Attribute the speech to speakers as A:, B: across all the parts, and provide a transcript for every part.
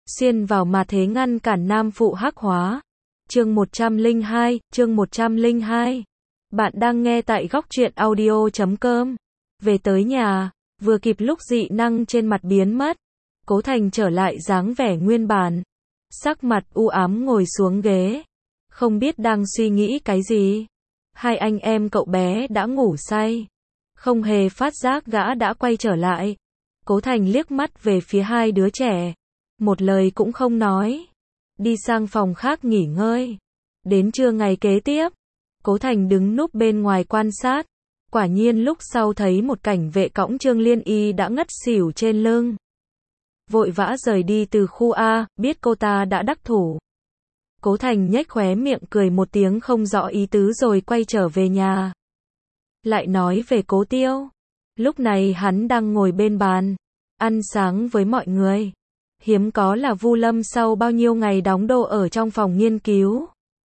A: xuyên vào mà thế ngăn cản nam phụ hắc hóa. Chương 102. Bạn đang nghe tại góc truyện audio.com. Về tới nhà, vừa kịp lúc dị năng trên mặt biến mất, Cố Thành trở lại dáng vẻ nguyên bản, sắc mặt u ám ngồi xuống ghế, không biết đang suy nghĩ cái gì. Hai anh em cậu bé đã ngủ say, không hề phát giác gã đã quay trở lại. Cố Thành liếc mắt về phía hai đứa trẻ, một lời cũng không nói, đi sang phòng khác nghỉ ngơi. Đến trưa ngày kế tiếp, Cố Thành đứng núp bên ngoài quan sát, quả nhiên lúc sau thấy một cảnh vệ cõng Trương Liên Y đã ngất xỉu trên lưng. Vội vã rời đi từ khu A, biết cô ta đã đắc thủ. Cố Thành nhếch khóe miệng cười một tiếng không rõ ý tứ rồi quay trở về nhà. Lại nói về Cố Tiêu, lúc này hắn đang ngồi bên bàn, ăn sáng với mọi người. Hiếm có là Vu Lâm sau bao nhiêu ngày đóng đô ở trong phòng nghiên cứu,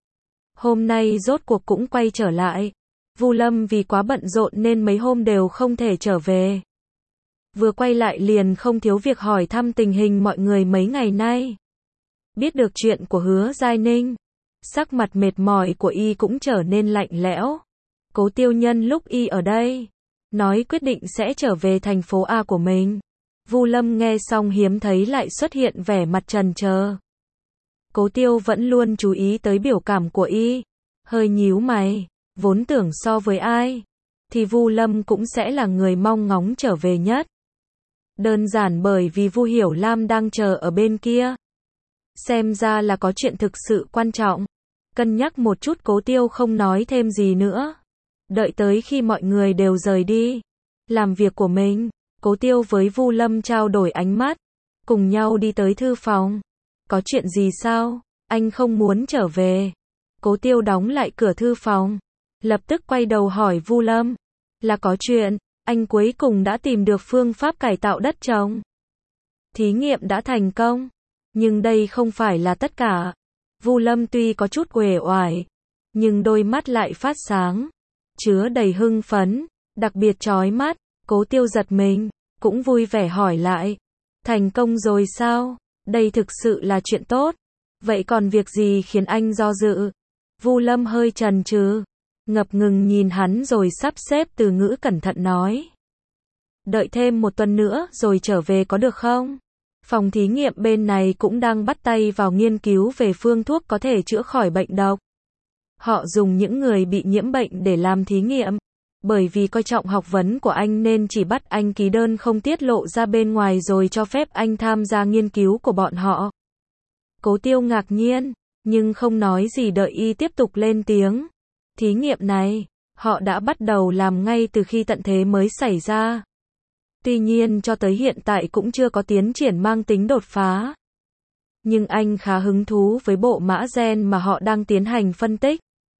A: hôm nay rốt cuộc cũng quay trở lại. Vu Lâm vì quá bận rộn nên mấy hôm đều không thể trở về. Vừa quay lại liền không thiếu việc hỏi thăm tình hình mọi người mấy ngày nay. Biết được chuyện của Hứa Giai Ninh, sắc mặt mệt mỏi của y cũng trở nên lạnh lẽo. Cố Tiêu nhân lúc y ở đây, nói quyết định sẽ trở về thành phố A của mình. Vu Lâm nghe xong hiếm thấy lại xuất hiện vẻ mặt trần chờ. Cố Tiêu vẫn luôn chú ý tới biểu cảm của y, hơi nhíu mày, vốn tưởng so với ai thì Vu Lâm cũng sẽ là người mong ngóng trở về nhất. Đơn giản bởi vì Vu Hiểu Lam đang chờ ở bên kia. Xem ra là có chuyện thực sự quan trọng. Cân nhắc một chút Cố Tiêu không nói thêm gì nữa. Đợi tới khi mọi người đều rời đi, làm việc của mình, Cố Tiêu với Vu Lâm trao đổi ánh mắt, cùng nhau đi tới thư phòng. Có chuyện gì sao? Anh không muốn trở về. Cố Tiêu đóng lại cửa thư phòng, lập tức quay đầu hỏi Vu Lâm. Là có chuyện, anh cuối cùng đã tìm được phương pháp cải tạo đất trồng. Thí nghiệm đã thành công, nhưng đây không phải là tất cả. Vu Lâm tuy có chút uể oải, nhưng đôi mắt lại phát sáng, chứa đầy hưng phấn, đặc biệt chói mắt. Cố Tiêu giật mình, cũng vui vẻ hỏi lại. Thành công rồi sao? Đây thực sự là chuyện tốt. Vậy còn việc gì khiến anh do dự? Vu Lâm hơi chần chừ, ngập ngừng nhìn hắn rồi sắp xếp từ ngữ cẩn thận nói. Đợi thêm một tuần nữa rồi trở về có được không? Phòng thí nghiệm bên này cũng đang bắt tay vào nghiên cứu về phương thuốc có thể chữa khỏi bệnh độc. Họ dùng những người bị nhiễm bệnh để làm thí nghiệm. Bởi vì coi trọng học vấn của anh nên chỉ bắt anh ký đơn không tiết lộ ra bên ngoài rồi cho phép anh tham gia nghiên cứu của bọn họ. Cố Tiêu ngạc nhiên, nhưng không nói gì đợi y tiếp tục lên tiếng. Thí nghiệm này, họ đã bắt đầu làm ngay từ khi tận thế mới xảy ra. Tuy nhiên cho tới hiện tại cũng chưa có tiến triển mang tính đột phá. Nhưng anh khá hứng thú với bộ mã gen mà họ đang tiến hành phân tích.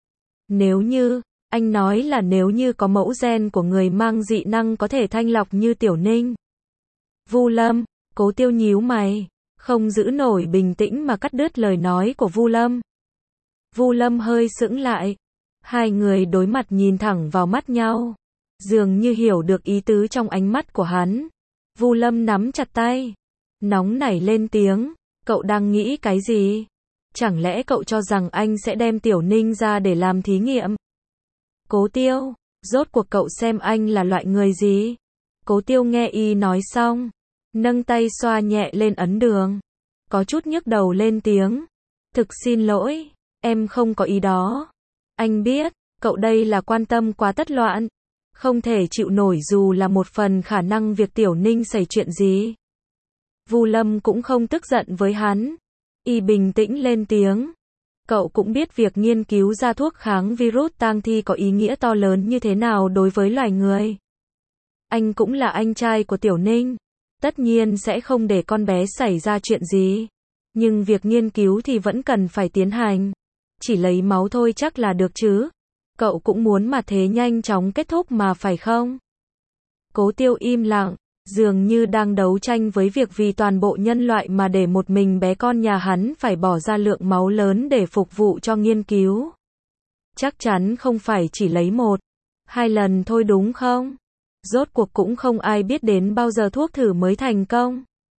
A: Anh nói là nếu như có mẫu gen của người mang dị năng có thể thanh lọc như Tiểu Ninh. Vu Lâm, Cố Tiêu nhíu mày, không giữ nổi bình tĩnh mà cắt đứt lời nói của Vu Lâm. Vu Lâm hơi sững lại, hai người đối mặt nhìn thẳng vào mắt nhau, dường như hiểu được ý tứ trong ánh mắt của hắn. Vu Lâm nắm chặt tay, nóng nảy lên tiếng, cậu đang nghĩ cái gì? Chẳng lẽ cậu cho rằng anh sẽ đem Tiểu Ninh ra để làm thí nghiệm? Cố Tiêu, rốt cuộc cậu xem anh là loại người gì? Cố Tiêu nghe y nói xong, nâng tay xoa nhẹ lên ấn đường, có chút nhức đầu lên tiếng. Thực xin lỗi, em không có ý đó. Anh biết, cậu đây là quan tâm quá tất loạn, không thể chịu nổi dù là một phần khả năng việc Tiểu Ninh xảy chuyện gì. Vu Lâm cũng không tức giận với hắn, y bình tĩnh lên tiếng. Cậu cũng biết việc nghiên cứu ra thuốc kháng virus tang thi có ý nghĩa to lớn như thế nào đối với loài người. Anh cũng là anh trai của Tiểu Ninh, tất nhiên sẽ không để con bé xảy ra chuyện gì. Nhưng việc nghiên cứu thì vẫn cần phải tiến hành. Chỉ lấy máu thôi chắc là được chứ. Cậu cũng muốn mà thế nhanh chóng kết thúc mà phải không? Cố Tiêu im lặng, dường như đang đấu tranh với việc vì toàn bộ nhân loại mà để một mình bé con nhà hắn phải bỏ ra lượng máu lớn để phục vụ cho nghiên cứu. Chắc chắn không phải chỉ lấy 1-2 lần thôi đúng không? Rốt cuộc cũng không ai biết đến bao giờ thuốc thử mới thành công.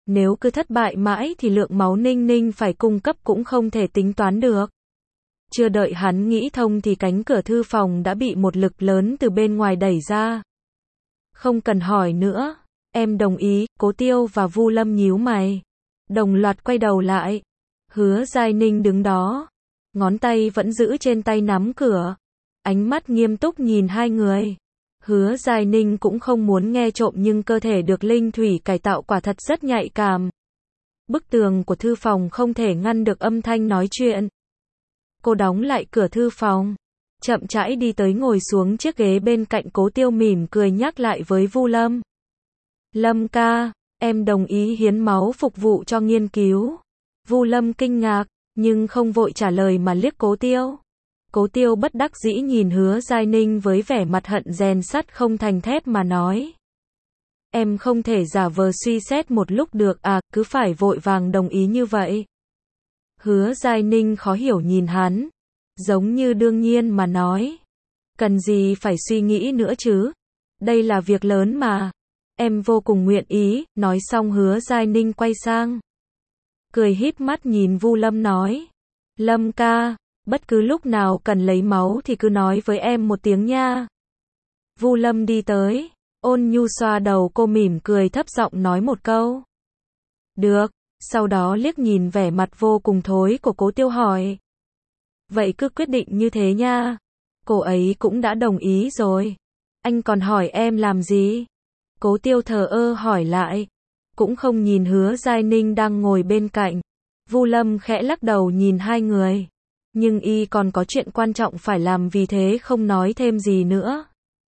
A: Nếu cứ thất bại mãi thì lượng máu Ninh Ninh phải cung cấp cũng không thể tính toán được. Chưa đợi hắn nghĩ thông thì cánh cửa thư phòng đã bị một lực lớn từ bên ngoài đẩy ra. Không cần hỏi nữa, em đồng ý, Cố Tiêu và Vu Lâm nhíu mày. Đồng loạt quay đầu lại. Hứa Giai Ninh đứng đó, ngón tay vẫn giữ trên tay nắm cửa. Ánh mắt nghiêm túc nhìn hai người. Hứa Giai Ninh cũng không muốn nghe trộm nhưng cơ thể được linh thủy cải tạo quả thật rất nhạy cảm. Bức tường của thư phòng không thể ngăn được âm thanh nói chuyện. Cô đóng lại cửa thư phòng, chậm rãi đi tới ngồi xuống chiếc ghế bên cạnh Cố Tiêu, mỉm cười nhắc lại với Vu Lâm. Lâm ca, em đồng ý hiến máu phục vụ cho nghiên cứu. Vu Lâm kinh ngạc, nhưng không vội trả lời mà liếc Cố Tiêu. Cố Tiêu bất đắc dĩ nhìn Hứa Giai Ninh với vẻ mặt hận rèn sắt không thành thép mà nói. Em không thể giả vờ suy xét một lúc được à, cứ phải vội vàng đồng ý như vậy. Hứa Giai Ninh khó hiểu nhìn hắn, giống như đương nhiên mà nói. Cần gì phải suy nghĩ nữa chứ? Đây là việc lớn mà. Em vô cùng nguyện ý, nói xong Hứa Giai Ninh quay sang. Cười híp mắt nhìn Vu Lâm nói. Lâm ca, bất cứ lúc nào cần lấy máu thì cứ nói với em một tiếng nha. Vu Lâm đi tới, ôn nhu xoa đầu cô, mỉm cười thấp giọng nói một câu. Được, sau đó liếc nhìn vẻ mặt vô cùng thối của Cố Tiêu hỏi. Vậy cứ quyết định như thế nha. Cô ấy cũng đã đồng ý rồi. Anh còn hỏi em làm gì? Cố Tiêu thờ ơ hỏi lại. Cũng không nhìn Hứa Giai Ninh đang ngồi bên cạnh. Vu Lâm khẽ lắc đầu nhìn hai người. Nhưng y còn có chuyện quan trọng phải làm, vì thế không nói thêm gì nữa.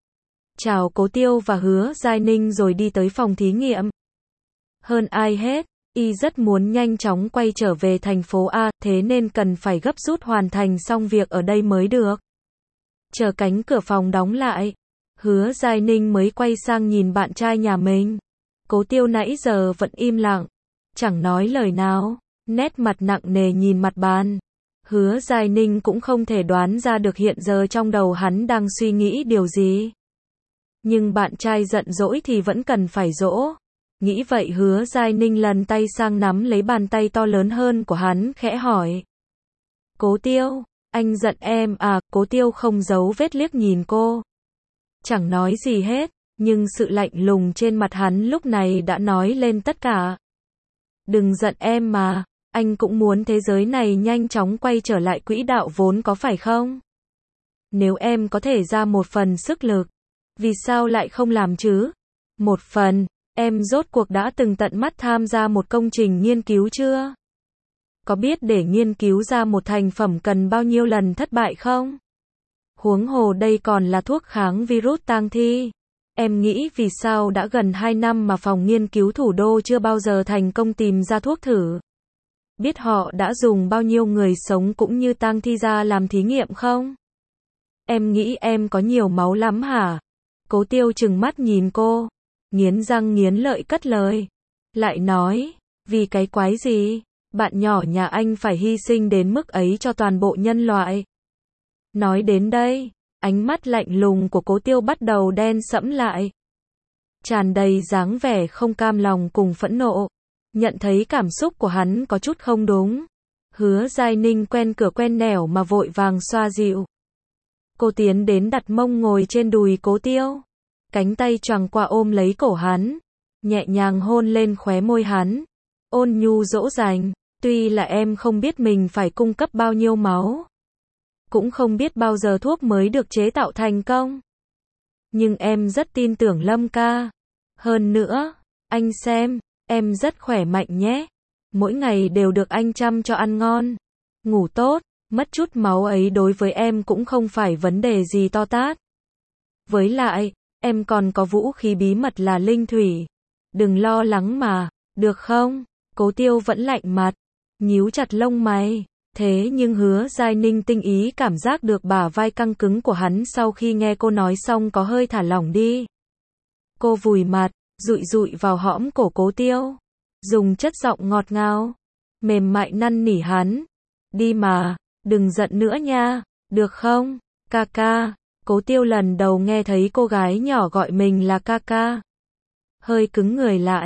A: Chào Cố Tiêu và Hứa Giai Ninh rồi đi tới phòng thí nghiệm. Hơn ai hết, y rất muốn nhanh chóng quay trở về thành phố A, thế nên cần phải gấp rút hoàn thành xong việc ở đây mới được. Chờ cánh cửa phòng đóng lại, Hứa Giai Ninh mới quay sang nhìn bạn trai nhà mình. Cố Tiêu nãy giờ vẫn im lặng, chẳng nói lời nào, nét mặt nặng nề nhìn mặt bàn. Hứa Giai Ninh cũng không thể đoán ra được hiện giờ trong đầu hắn đang suy nghĩ điều gì. Nhưng bạn trai giận dỗi thì vẫn cần phải dỗ. Nghĩ vậy Hứa Giai Ninh lần tay sang nắm lấy bàn tay to lớn hơn của hắn, khẽ hỏi. Cố Tiêu, anh giận em à? Cố Tiêu không giấu vết liếc nhìn cô. Chẳng nói gì hết, nhưng sự lạnh lùng trên mặt hắn lúc này đã nói lên tất cả. Đừng giận em mà, anh cũng muốn thế giới này nhanh chóng quay trở lại quỹ đạo vốn có phải không? Nếu em có thể ra một phần sức lực, vì sao lại không làm chứ? Một phần, em rốt cuộc đã từng tận mắt tham gia một công trình nghiên cứu chưa? Có biết để nghiên cứu ra một thành phẩm cần bao nhiêu lần thất bại không? Huống hồ đây còn là thuốc kháng virus tang thi. Em nghĩ vì sao đã gần 2 năm mà phòng nghiên cứu thủ đô chưa bao giờ thành công tìm ra thuốc thử? Biết họ đã dùng bao nhiêu người sống cũng như tang thi ra làm thí nghiệm không? Em nghĩ em có nhiều máu lắm hả? Cố Tiêu trừng mắt nhìn cô, nghiến răng nghiến lợi cất lời. Lại nói, vì cái quái gì? Bạn nhỏ nhà anh phải hy sinh đến mức ấy cho toàn bộ nhân loại. Nói đến đây, ánh mắt lạnh lùng của Cố Tiêu bắt đầu đen sẫm lại. Tràn đầy dáng vẻ không cam lòng cùng phẫn nộ. Nhận thấy cảm xúc của hắn có chút không đúng. Hứa Giai Ninh quen cửa quen nẻo mà vội vàng xoa dịu. Cô tiến đến đặt mông ngồi trên đùi Cố Tiêu. Cánh tay choàng qua ôm lấy cổ hắn. Nhẹ nhàng hôn lên khóe môi hắn. Ôn nhu dỗ dành. Tuy là em không biết mình phải cung cấp bao nhiêu máu. Cũng không biết bao giờ thuốc mới được chế tạo thành công. Nhưng em rất tin tưởng Lâm ca. Hơn nữa, anh xem, em rất khỏe mạnh nhé. Mỗi ngày đều được anh chăm cho ăn ngon, ngủ tốt, mất chút máu ấy đối với em cũng không phải vấn đề gì to tát. Với lại, em còn có vũ khí bí mật là linh thủy. Đừng lo lắng mà, được không? Cố Tiêu vẫn lạnh mặt, nhíu chặt lông mày. Thế nhưng Hứa Giai Ninh tinh ý cảm giác được bả vai căng cứng của hắn sau khi nghe cô nói xong có hơi thả lỏng đi. Cô vùi mặt, dụi dụi vào hõm cổ Cố Tiêu, dùng chất giọng ngọt ngào, mềm mại năn nỉ hắn. Đi mà, đừng giận nữa nha, được không? Ca ca. Cố Tiêu lần đầu nghe thấy cô gái nhỏ gọi mình là ca ca. Hơi cứng người lại,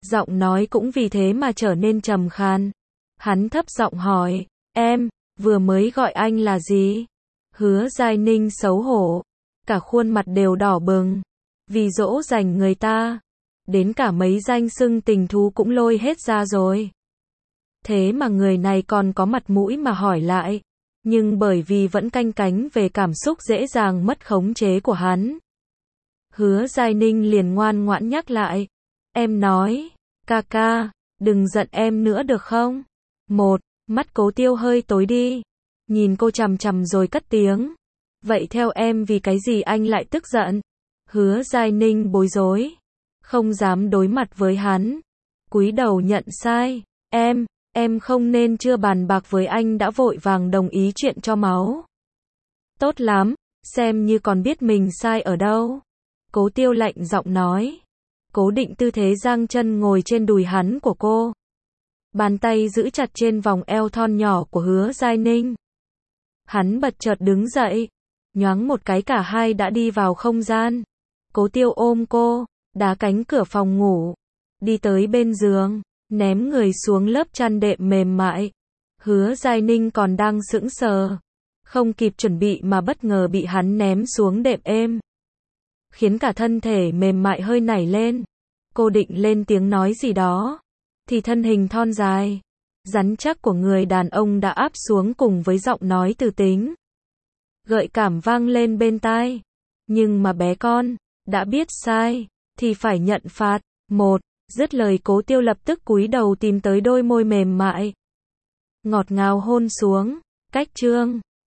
A: Giọng nói cũng vì thế mà trở nên trầm khan. Hắn thấp giọng hỏi, em, vừa mới gọi anh là gì? Hứa Giai Ninh xấu hổ, cả khuôn mặt đều đỏ bừng, vì dỗ dành người ta, đến cả mấy danh xưng tình thú cũng lôi hết ra rồi. Thế mà người này còn có mặt mũi mà hỏi lại, nhưng bởi vì vẫn canh cánh về cảm xúc dễ dàng mất khống chế của hắn. Hứa Giai Ninh liền ngoan ngoãn nhắc lại, em nói, ca ca, đừng giận em nữa được không? Mắt Cố Tiêu hơi tối đi, nhìn cô chằm chằm rồi cất tiếng, vậy theo em vì cái gì anh lại tức giận? Hứa Giai Ninh bối rối, không dám đối mặt với hắn, cúi đầu nhận sai, em không nên chưa bàn bạc với anh đã vội vàng đồng ý chuyện cho máu. Tốt lắm, xem như còn biết mình sai ở đâu. Cố Tiêu lạnh giọng nói, cố định tư thế giang chân ngồi trên đùi hắn của cô. Bàn tay giữ chặt trên vòng eo thon nhỏ của Hứa Giai Ninh. Hắn bật chợt đứng dậy, nhoáng một cái cả hai đã đi vào không gian. Cố Tiêu ôm cô, đá cánh cửa phòng ngủ, đi tới bên giường, ném người xuống lớp chăn đệm mềm mại. Hứa Giai Ninh còn đang sững sờ, không kịp chuẩn bị mà bất ngờ bị hắn ném xuống đệm êm, khiến cả thân thể mềm mại hơi nảy lên. Cô định lên tiếng nói gì đó, thì thân hình thon dài, rắn chắc của người đàn ông đã áp xuống cùng với giọng nói từ tính, gợi cảm vang lên bên tai. Nhưng mà bé con, đã biết sai, thì phải nhận phạt. Dứt lời Cố Tiêu lập tức cúi đầu tìm tới đôi môi mềm mại, ngọt ngào hôn xuống. Cách chương